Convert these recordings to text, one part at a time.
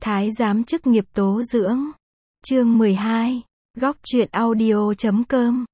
Thái giám chức nghiệp tố dưỡng. Chương 12. Góc truyện audio.com.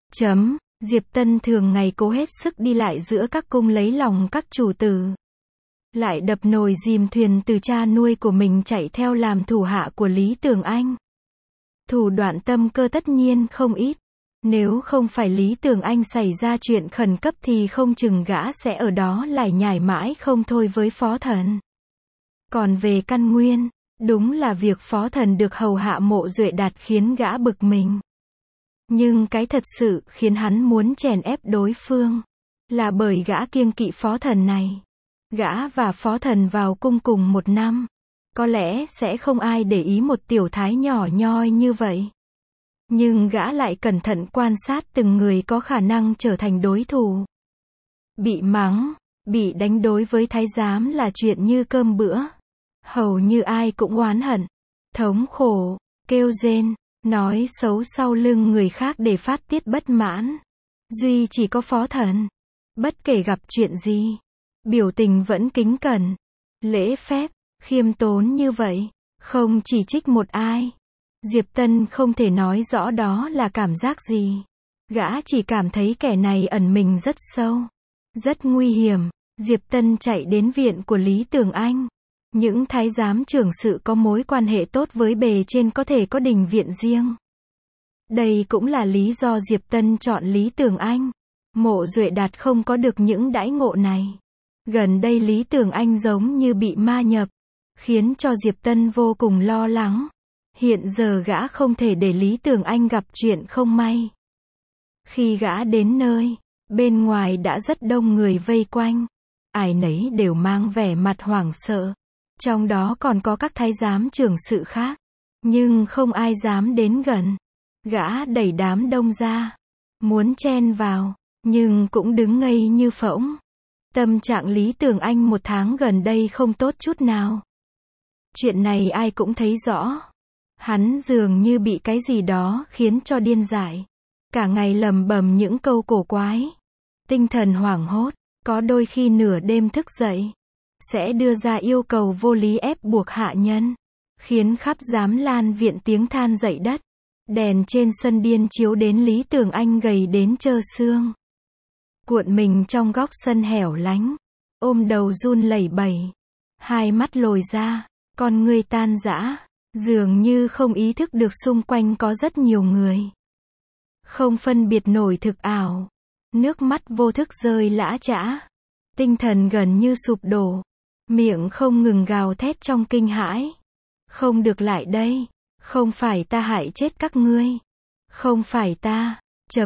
Diệp Tân thường ngày cố hết sức đi lại giữa các cung lấy lòng các chủ tử. Lại đập nồi dìm thuyền từ cha nuôi của mình chạy theo làm thủ hạ của Lý Tường Anh. Thủ đoạn tâm cơ tất nhiên không ít. Nếu không phải Lý Tường Anh xảy ra chuyện khẩn cấp thì không chừng gã sẽ ở đó lải nhải mãi không thôi với phó thần. Còn về căn nguyên, đúng là việc phó thần được hầu hạ Mộ Duệ Đạt khiến gã bực mình. Nhưng cái thật sự khiến hắn muốn chèn ép đối phương là bởi gã kiêng kỵ phó thần này. Gã và phó thần vào cung cùng một năm, có lẽ sẽ không ai để ý một tiểu thái nhỏ nhoi như vậy. Nhưng gã lại cẩn thận quan sát từng người có khả năng trở thành đối thủ. Bị mắng, bị đánh đối với thái giám là chuyện như cơm bữa. Hầu như ai cũng oán hận, thống khổ, kêu rên, nói xấu sau lưng người khác để phát tiết bất mãn. Duy chỉ có phó thần, bất kể gặp chuyện gì, biểu tình vẫn kính cẩn, lễ phép, khiêm tốn như vậy, không chỉ trích một ai. Diệp Tân không thể nói rõ đó là cảm giác gì. Gã chỉ cảm thấy kẻ này ẩn mình rất sâu, rất nguy hiểm. Diệp Tân chạy đến viện của Lý Tường Anh. Những thái giám trưởng sự có mối quan hệ tốt với bề trên có thể có đình viện riêng. Đây cũng là lý do Diệp Tân chọn Lý Tường Anh. Mộ Duệ Đạt không có được những đãi ngộ này. Gần đây Lý Tường Anh giống như bị ma nhập, khiến cho Diệp Tân vô cùng lo lắng. Hiện giờ gã không thể để Lý Tường Anh gặp chuyện không may. Khi gã đến nơi, bên ngoài đã rất đông người vây quanh. Ai nấy đều mang vẻ mặt hoảng sợ. Trong đó còn có các thái giám trưởng sự khác. Nhưng không ai dám đến gần. Gã đẩy đám đông ra, muốn chen vào, nhưng cũng đứng ngây như phỗng. Tâm trạng Lý Tường Anh một tháng gần đây không tốt chút nào. Chuyện này ai cũng thấy rõ. Hắn dường như bị cái gì đó khiến cho điên dại. Cả ngày lầm bầm những câu cổ quái. Tinh thần hoảng hốt, có đôi khi nửa đêm thức dậy, sẽ đưa ra yêu cầu vô lý ép buộc hạ nhân, khiến khắp giám lan viện tiếng than dậy đất. Đèn trên sân điên chiếu đến Lý Tường Anh gầy đến trơ xương, cuộn mình trong góc sân hẻo lánh, ôm đầu run lẩy bẩy, hai mắt lồi ra, con ngươi tan rã, dường như không ý thức được xung quanh có rất nhiều người. Không phân biệt nổi thực ảo, nước mắt vô thức rơi lã chã, tinh thần gần như sụp đổ, miệng không ngừng gào thét trong kinh hãi. Không được lại đây, không phải ta hại chết các ngươi, không phải ta,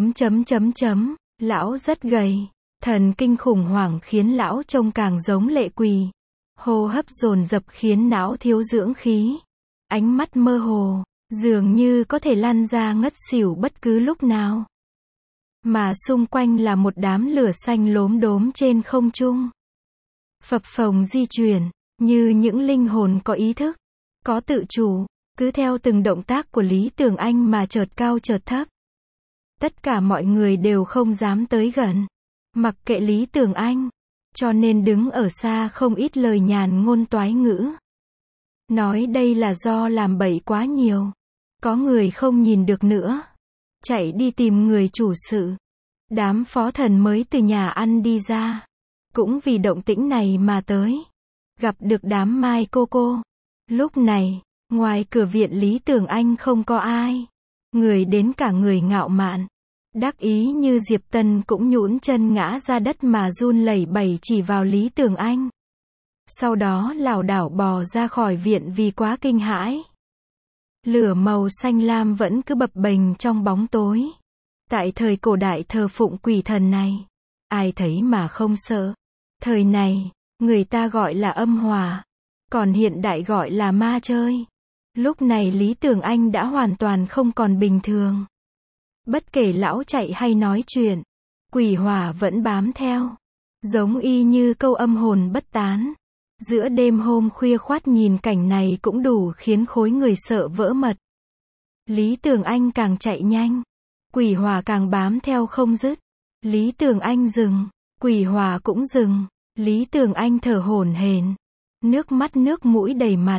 Lão rất gầy, thần kinh khủng hoảng khiến lão trông càng giống lệ quỷ. Hô hấp dồn dập khiến não thiếu dưỡng khí. Ánh mắt mơ hồ, dường như có thể lăn ra ngất xỉu bất cứ lúc nào. Mà xung quanh là một đám lửa xanh lốm đốm trên không trung. Phập phồng di chuyển, như những linh hồn có ý thức, có tự chủ, cứ theo từng động tác của Lý Tường Anh mà chợt cao chợt thấp. Tất cả mọi người đều không dám tới gần, mặc kệ Lý Tường Anh, cho nên đứng ở xa không ít lời nhàn ngôn toái ngữ. Nói đây là do làm bậy quá nhiều. Có người không nhìn được nữa, chạy đi tìm người chủ sự. Đám phó thần mới từ nhà ăn đi ra, cũng vì động tĩnh này mà tới. Gặp được đám Mai cô. Lúc này, ngoài cửa viện Lý Tường Anh không có ai. Người đến cả người ngạo mạn, đắc ý như Diệp Tân cũng nhũn chân ngã ra đất mà run lẩy bẩy chỉ vào Lý Tường Anh. Sau đó lảo đảo bò ra khỏi viện vì quá kinh hãi. Lửa màu xanh lam vẫn cứ bập bềnh trong bóng tối. Tại thời cổ đại thờ phụng quỷ thần này, ai thấy mà không sợ. Thời này, người ta gọi là âm hỏa, còn hiện đại gọi là ma chơi. Lúc này Lý Tường Anh đã hoàn toàn không còn bình thường. Bất kể lão chạy hay nói chuyện, quỷ hỏa vẫn bám theo, giống y như câu âm hồn bất tán. Giữa đêm hôm khuya khoắt nhìn cảnh này cũng đủ khiến khối người sợ vỡ mật. Lý Tường Anh càng chạy nhanh, quỷ hỏa càng bám theo không dứt. Lý Tường Anh dừng, quỷ hỏa cũng dừng. Lý Tường Anh thở hổn hển, nước mắt nước mũi đầy mặt,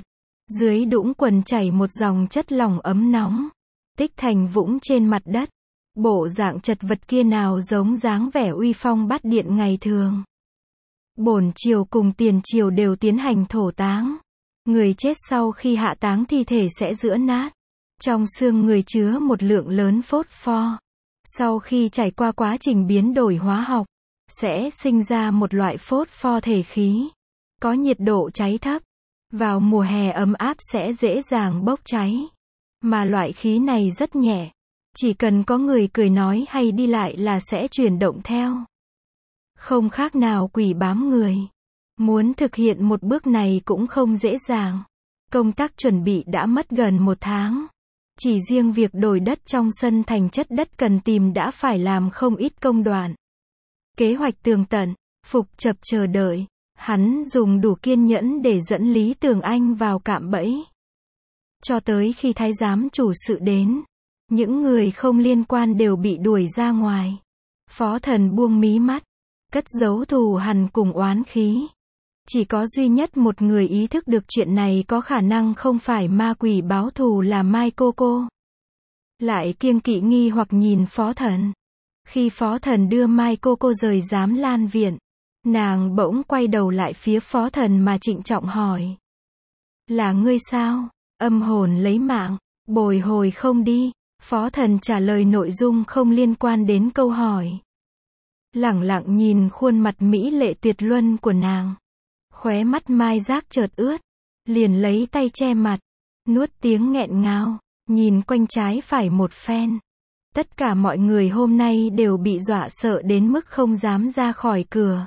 Dưới đũng quần chảy một dòng chất lỏng ấm nóng, tích thành vũng trên mặt đất. Bộ dạng chật vật kia nào giống dáng vẻ uy phong bát điện ngày thường. Bổn triều cùng tiền triều đều tiến hành thổ táng. Người chết sau khi hạ táng thi thể sẽ giã nát. Trong xương người chứa một lượng lớn phốt pho. Sau khi trải qua quá trình biến đổi hóa học, sẽ sinh ra một loại phốt pho thể khí. Có nhiệt độ cháy thấp. Vào mùa hè ấm áp sẽ dễ dàng bốc cháy. Mà loại khí này rất nhẹ. Chỉ cần có người cười nói hay đi lại là sẽ chuyển động theo. Không khác nào quỷ bám người. Muốn thực hiện một bước này cũng không dễ dàng. Công tác chuẩn bị đã mất gần 1 tháng. Chỉ riêng việc đổi đất trong sân thành chất đất cần tìm đã phải làm không ít công đoạn. Kế hoạch tường tận, Phục chập chờ đợi. Hắn dùng đủ kiên nhẫn để dẫn Lý Tường Anh vào cạm bẫy. Cho tới khi thái giám chủ sự đến, những người không liên quan đều bị đuổi ra ngoài. Phó Thần buông mí mắt, cất giấu thù hằn cùng oán khí. Chỉ có duy nhất một người ý thức được chuyện này có khả năng không phải ma quỷ báo thù là Mai Cô Cô. Lại kiêng kỵ nghi hoặc nhìn Phó Thần. Khi Phó Thần đưa Mai Cô Cô rời Giám Lan Viện, nàng bỗng quay đầu lại phía Phó Thần mà trịnh trọng hỏi. Là ngươi sao? Âm hồn lấy mạng, bồi hồi không đi. Phó Thần trả lời nội dung không liên quan đến câu hỏi. Lẳng lặng nhìn khuôn mặt mỹ lệ tuyệt luân của nàng. Khóe mắt Mai Giác chợt ướt. Liền lấy tay che mặt. Nuốt tiếng nghẹn ngào. Nhìn quanh trái phải một phen. Tất cả mọi người hôm nay đều bị dọa sợ đến mức không dám ra khỏi cửa.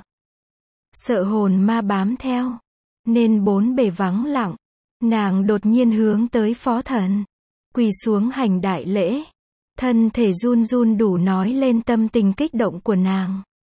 Sợ hồn ma bám theo. Nên bốn bề vắng lặng. Nàng đột nhiên hướng tới Phó Thần. Quỳ xuống hành đại lễ. Thân thể run run đủ nói lên tâm tình kích động của nàng.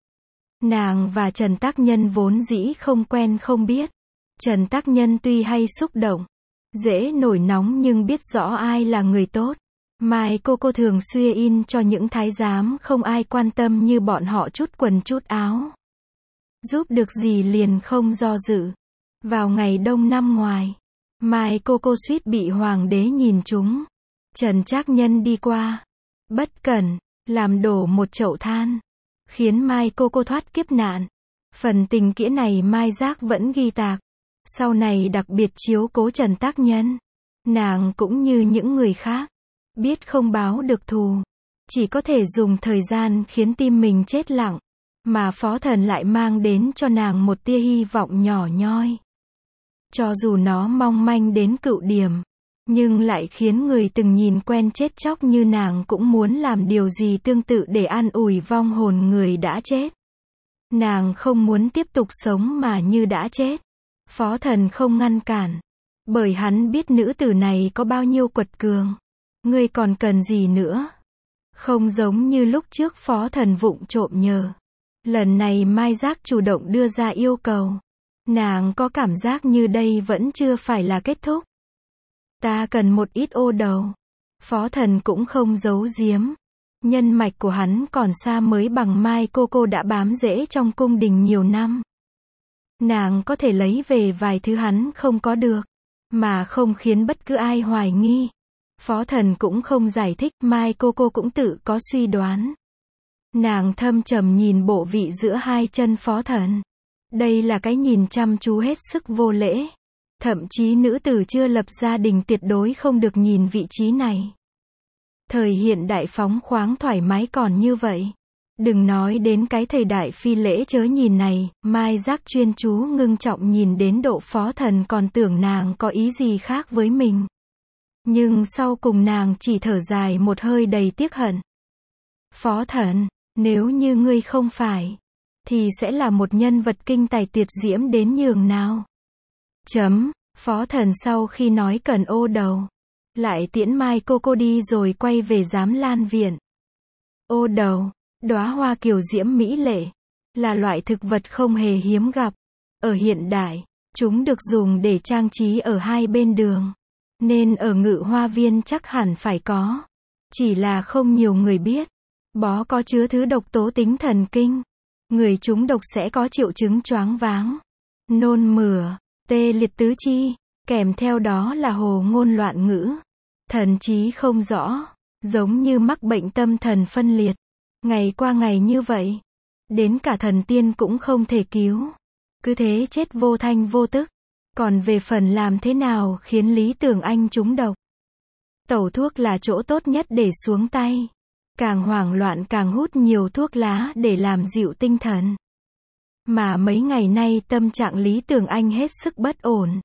Nàng và Trần Tác Nhân vốn dĩ không quen không biết. Trần Tác Nhân tuy hay xúc động, dễ nổi nóng nhưng biết rõ ai là người tốt. Mai Cô Cô thường xuyên in cho những thái giám không ai quan tâm như bọn họ chút quần chút áo. Giúp được gì liền không do dự. Vào ngày đông năm ngoài, Mai Cô Cô suýt bị hoàng đế nhìn trúng. Trần Trác Nhân đi qua, bất cẩn, làm đổ một chậu than, khiến Mai Cô Cô thoát kiếp nạn. Phần tình nghĩa này Mai Giác vẫn ghi tạc. Sau này đặc biệt chiếu cố Trần Tác Nhân. Nàng cũng như những người khác, biết không báo được thù, chỉ có thể dùng thời gian khiến tim mình chết lặng. Mà Phó Thần lại mang đến cho nàng một tia hy vọng nhỏ nhoi. Cho dù nó mong manh đến cựu điểm, nhưng lại khiến người từng nhìn quen chết chóc như nàng cũng muốn làm điều gì tương tự để an ủi vong hồn người đã chết. Nàng không muốn tiếp tục sống mà như đã chết. Phó Thần không ngăn cản, bởi hắn biết nữ tử này có bao nhiêu quật cường. Ngươi còn cần gì nữa? Không giống như lúc trước Phó Thần vụng trộm nhờ. Lần này Mai Giác chủ động đưa ra yêu cầu. Nàng có cảm giác như đây vẫn chưa phải là kết thúc. Ta cần một ít ô đầu. Phó Thần cũng không giấu giếm. Nhân mạch của hắn còn xa mới bằng Mai Cô Cô đã bám rễ trong cung đình nhiều năm. Nàng có thể lấy về vài thứ hắn không có được, mà không khiến bất cứ ai hoài nghi. Phó Thần cũng không giải thích, Mai Cô Cô cũng tự có suy đoán. Nàng thâm trầm nhìn bộ vị giữa hai chân Phó Thần. Đây là cái nhìn chăm chú hết sức vô lễ. Thậm chí nữ tử chưa lập gia đình tuyệt đối không được nhìn vị trí này. Thời hiện đại phóng khoáng thoải mái còn như vậy. Đừng nói đến cái thời đại phi lễ chớ nhìn này, Mai Giác chuyên chú ngưng trọng nhìn đến độ Phó Thần còn tưởng nàng có ý gì khác với mình. Nhưng sau cùng nàng chỉ thở dài một hơi đầy tiếc hận. Phó Thần, nếu như ngươi không phải, thì sẽ là một nhân vật kinh tài tuyệt diễm đến nhường nào. Phó Thần sau khi nói cần ô đầu, lại tiễn Mai Cô Cô đi rồi quay về Giám Lan Viện. Ô đầu, đóa hoa kiều diễm mỹ lệ, là loại thực vật không hề hiếm gặp. Ở hiện đại, chúng được dùng để trang trí ở hai bên đường. Nên ở Ngự Hoa Viên chắc hẳn phải có. Chỉ là không nhiều người biết. Bó có chứa thứ độc tố tính thần kinh. Người trúng độc sẽ có triệu chứng choáng váng, nôn mửa, tê liệt tứ chi. Kèm theo đó là hồ ngôn loạn ngữ, thần trí không rõ, giống như mắc bệnh tâm thần phân liệt. Ngày qua ngày như vậy, đến cả thần tiên cũng không thể cứu. Cứ thế chết vô thanh vô tức. Còn về phần làm thế nào khiến Lý Tường Anh trúng độc, tẩu thuốc là chỗ tốt nhất để xuống tay. Càng hoảng loạn càng hút nhiều thuốc lá để làm dịu tinh thần. Mà mấy ngày nay tâm trạng Lý Tường Anh hết sức bất ổn.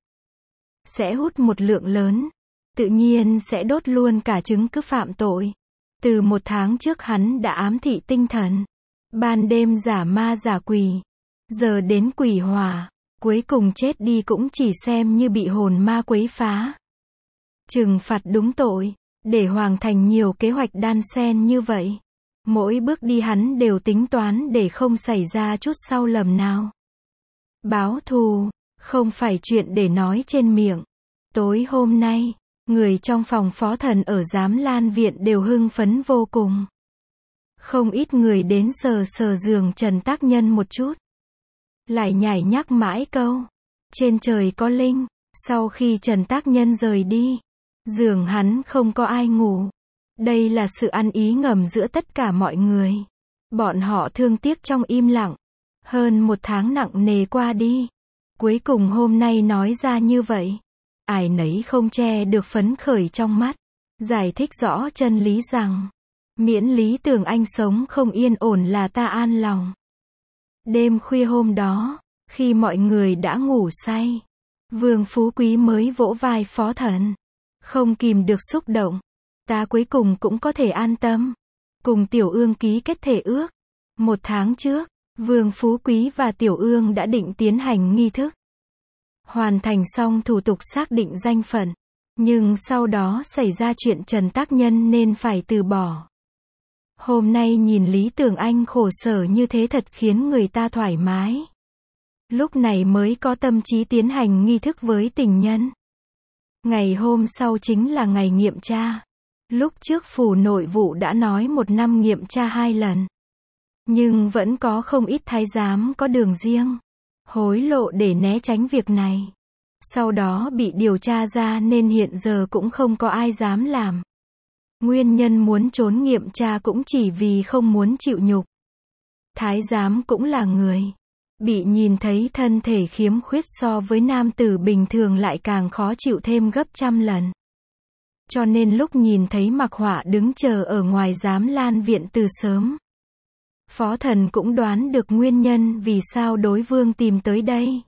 Sẽ hút một lượng lớn, tự nhiên sẽ đốt luôn cả chứng cứ phạm tội. Từ 1 tháng trước hắn đã ám thị tinh thần. Ban đêm giả ma giả quỷ. Giờ đến quỷ hỏa. Cuối cùng chết đi cũng chỉ xem như bị hồn ma quấy phá. Trừng phạt đúng tội. Để hoàn thành nhiều kế hoạch đan xen như vậy. Mỗi bước đi hắn đều tính toán để không xảy ra chút sai lầm nào. Báo thù, không phải chuyện để nói trên miệng. Tối hôm nay, người trong phòng Phó Thần ở Giám Lan Viện đều hưng phấn vô cùng. Không ít người đến sờ sờ giường Trần Tác Nhân một chút. Lại nhảy nhắc mãi câu. Trên trời có linh. Sau khi Trần Tác Nhân rời đi, giường hắn không có ai ngủ. Đây là sự ăn ý ngầm giữa tất cả mọi người. Bọn họ thương tiếc trong im lặng. Hơn 1 tháng nặng nề qua đi. Cuối cùng hôm nay nói ra như vậy. Ai nấy không che được phấn khởi trong mắt. Giải thích rõ chân lý rằng, miễn Lý Tường Anh sống không yên ổn là ta an lòng. Đêm khuya hôm đó, khi mọi người đã ngủ say, Vương Phú Quý mới vỗ vai Phó Thần. Không kìm được xúc động. Ta cuối cùng cũng có thể an tâm. Cùng Tiểu Ương ký kết thể ước. 1 tháng trước, Vương Phú Quý và Tiểu Ương đã định tiến hành nghi thức. Hoàn thành xong thủ tục xác định danh phận. Nhưng sau đó xảy ra chuyện Trần Tác Nhân nên phải từ bỏ. Hôm nay nhìn Lý Tường Anh khổ sở như thế thật khiến người ta thoải mái. Lúc này mới có tâm trí tiến hành nghi thức với tình nhân. Ngày hôm sau chính là ngày nghiệm tra. Lúc trước phủ nội vụ đã nói 1 năm nghiệm tra 2 lần. Nhưng vẫn có không ít thái giám có đường riêng. Hối lộ để né tránh việc này. Sau đó bị điều tra ra nên hiện giờ cũng không có ai dám làm. Nguyên nhân muốn trốn nghiệm tra cũng chỉ vì không muốn chịu nhục. Thái giám cũng là người. Bị nhìn thấy thân thể khiếm khuyết so với nam tử bình thường lại càng khó chịu thêm gấp trăm lần. Cho nên lúc nhìn thấy Mạc Họa đứng chờ ở ngoài Giám Lan Viện từ sớm, Phó Thần cũng đoán được nguyên nhân vì sao đối vương tìm tới đây.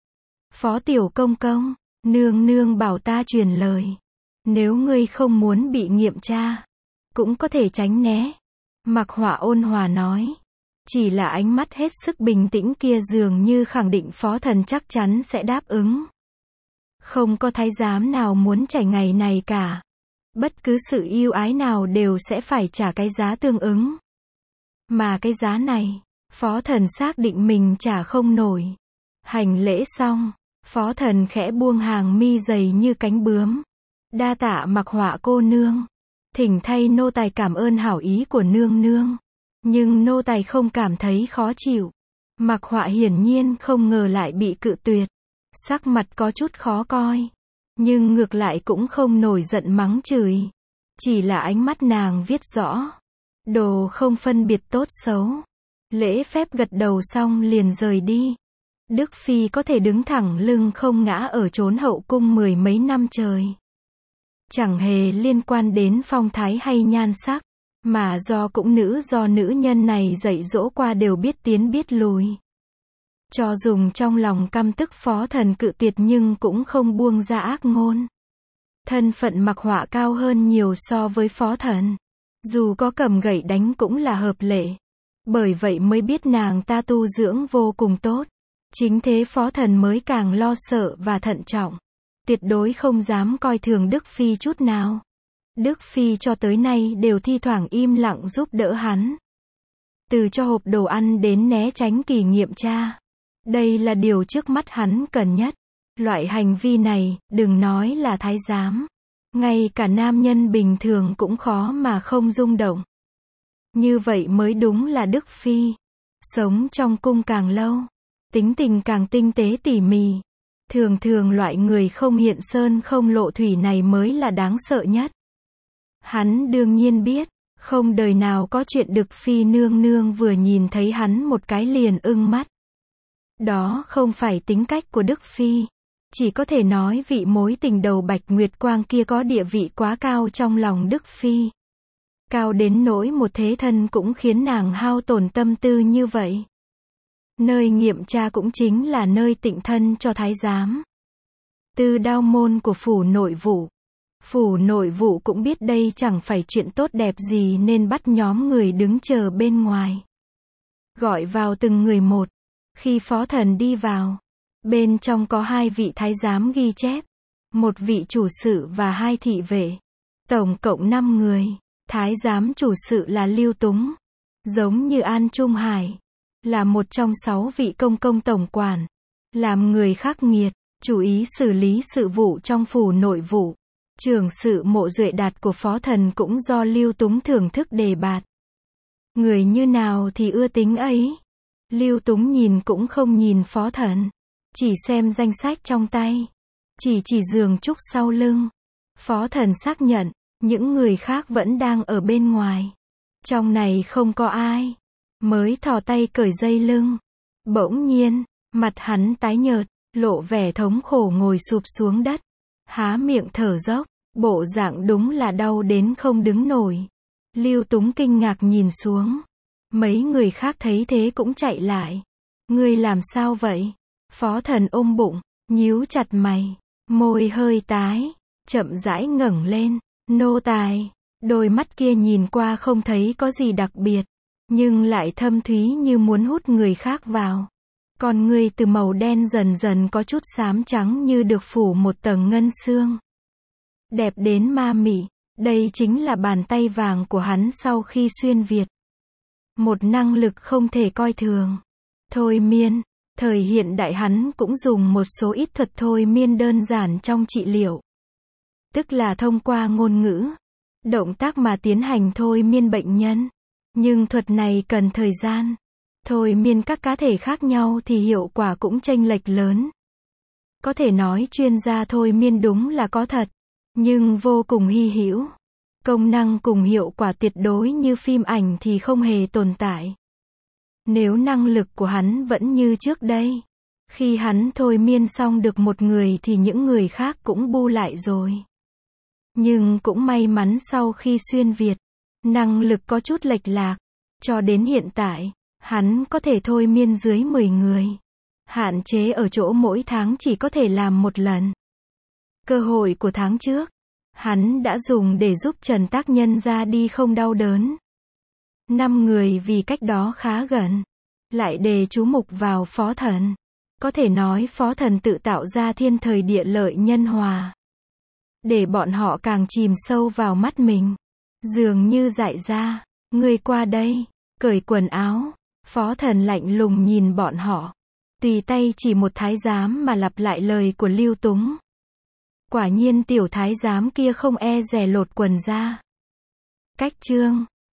Phó Tiểu Công Công, nương nương bảo ta truyền lời. Nếu ngươi không muốn bị nghiệm tra, cũng có thể tránh né. Mạc Họa ôn hòa nói. Chỉ là ánh mắt hết sức bình tĩnh kia dường như khẳng định Phó Thần chắc chắn sẽ đáp ứng. Không có thái giám nào muốn trải ngày này cả. Bất cứ sự yêu ái nào đều sẽ phải trả cái giá tương ứng. Mà cái giá này, Phó Thần xác định mình trả không nổi. Hành lễ xong, Phó Thần khẽ buông hàng mi dày như cánh bướm. Đa tạ Mạc Họa cô nương. Thỉnh thay nô tài cảm ơn hảo ý của nương nương. Nhưng nô tài không cảm thấy khó chịu. Mạc Họa hiển nhiên không ngờ lại bị cự tuyệt. Sắc mặt có chút khó coi. Nhưng ngược lại cũng không nổi giận mắng chửi. Chỉ là ánh mắt nàng viết rõ. Đồ không phân biệt tốt xấu. Lễ phép gật đầu xong liền rời đi. Đức Phi có thể đứng thẳng lưng không ngã ở chốn hậu cung 10 mấy năm trời. Chẳng hề liên quan đến phong thái hay nhan sắc. Mà do nữ nhân này dạy dỗ qua đều biết tiến biết lùi. Cho dùng trong lòng căm tức Phó Thần cự tuyệt nhưng cũng không buông ra ác ngôn. Thân phận Mạc Họa cao hơn nhiều so với Phó Thần. Dù có cầm gậy đánh cũng là hợp lệ. Bởi vậy mới biết nàng ta tu dưỡng vô cùng tốt. Chính thế Phó Thần mới càng lo sợ và thận trọng. Tuyệt đối không dám coi thường Đức Phi chút nào. Đức Phi cho tới nay đều thi thoảng im lặng giúp đỡ hắn. Từ cho hộp đồ ăn đến né tránh kỳ nghiệm tra. Đây là điều trước mắt hắn cần nhất. Loại hành vi này, đừng nói là thái giám. Ngay cả nam nhân bình thường cũng khó mà không rung động. Như vậy mới đúng là Đức Phi. Sống trong cung càng lâu, tính tình càng tinh tế tỉ mỉ. Thường thường loại người không hiện sơn không lộ thủy này mới là đáng sợ nhất. Hắn đương nhiên biết, không đời nào có chuyện Đực Phi nương nương vừa nhìn thấy hắn một cái liền ưng mắt. Đó không phải tính cách của Đức Phi. Chỉ có thể nói vị mối tình đầu Bạch Nguyệt Quang kia có địa vị quá cao trong lòng Đức Phi. Cao đến nỗi một thế thân cũng khiến nàng hao tổn tâm tư như vậy. Nơi nghiệm tra cũng chính là nơi tịnh thân cho thái giám. Tư đao môn của phủ nội vụ. Phủ nội vụ cũng biết đây chẳng phải chuyện tốt đẹp gì nên bắt nhóm người đứng chờ bên ngoài. Gọi vào từng người một. Khi phó thần đi vào, bên trong có 2 vị thái giám ghi chép, 1 vị chủ sự và 2 thị vệ. Tổng cộng 5 người. Thái giám chủ sự là Lưu Túng, giống như An Trung Hải, là một trong 6 vị công công tổng quản, làm người khắc nghiệt, chủ ý xử lý sự vụ trong phủ nội vụ. Trưởng sự Mộ Duệ Đạt của phó thần cũng do Lưu Túng thưởng thức đề bạt. Người như nào thì ưa tính ấy. Lưu Túng nhìn cũng không nhìn phó thần, chỉ xem danh sách trong tay, chỉ giường trúc sau lưng. Phó thần xác nhận, những người khác vẫn đang ở bên ngoài. Trong này không có ai. Mới thò tay cởi dây lưng. Bỗng nhiên, mặt hắn tái nhợt, lộ vẻ thống khổ ngồi sụp xuống đất. Há miệng thở dốc, bộ dạng đúng là đau đến không đứng nổi. Lưu Túng kinh ngạc nhìn xuống. Mấy người khác thấy thế cũng chạy lại. Ngươi làm sao vậy? Phó thần ôm bụng, nhíu chặt mày, môi hơi tái, chậm rãi ngẩng lên. Nô tài, đôi mắt kia nhìn qua không thấy có gì đặc biệt, nhưng lại thâm thúy như muốn hút người khác vào. Con ngươi từ màu đen dần dần có chút xám trắng như được phủ một tầng ngân xương. Đẹp đến ma mị, đây chính là bàn tay vàng của hắn sau khi xuyên Việt. Một năng lực không thể coi thường. Thôi miên, thời hiện đại hắn cũng dùng một số ít thuật thôi miên đơn giản trong trị liệu. Tức là thông qua ngôn ngữ, động tác mà tiến hành thôi miên bệnh nhân. Nhưng thuật này cần thời gian. Thôi miên các cá thể khác nhau thì hiệu quả cũng chênh lệch lớn. Có thể nói chuyên gia thôi miên đúng là có thật, nhưng vô cùng hy hữu. Công năng cùng hiệu quả tuyệt đối như phim ảnh thì không hề tồn tại. Nếu năng lực của hắn vẫn như trước đây, khi hắn thôi miên xong được một người thì những người khác cũng bu lại rồi. Nhưng cũng may mắn sau khi xuyên Việt, năng lực có chút lệch lạc. Cho đến hiện tại, hắn có thể thôi miên dưới 10 người. Hạn chế ở chỗ mỗi tháng chỉ có thể làm một lần. Cơ hội của tháng trước, hắn đã dùng để giúp Trần Tác Nhân ra đi không đau đớn. 5 người vì cách đó khá gần, lại đề chú mục vào phó thần. Có thể nói phó thần tự tạo ra thiên thời địa lợi nhân hòa. Để bọn họ càng chìm sâu vào mắt mình. Dường như dại ra, ngươi qua đây, cởi quần áo. Phó thần lạnh lùng nhìn bọn họ. Tùy tay chỉ một thái giám mà lặp lại lời của Lưu Túng. Quả nhiên tiểu thái giám kia không e dè lột quần ra. Cách chương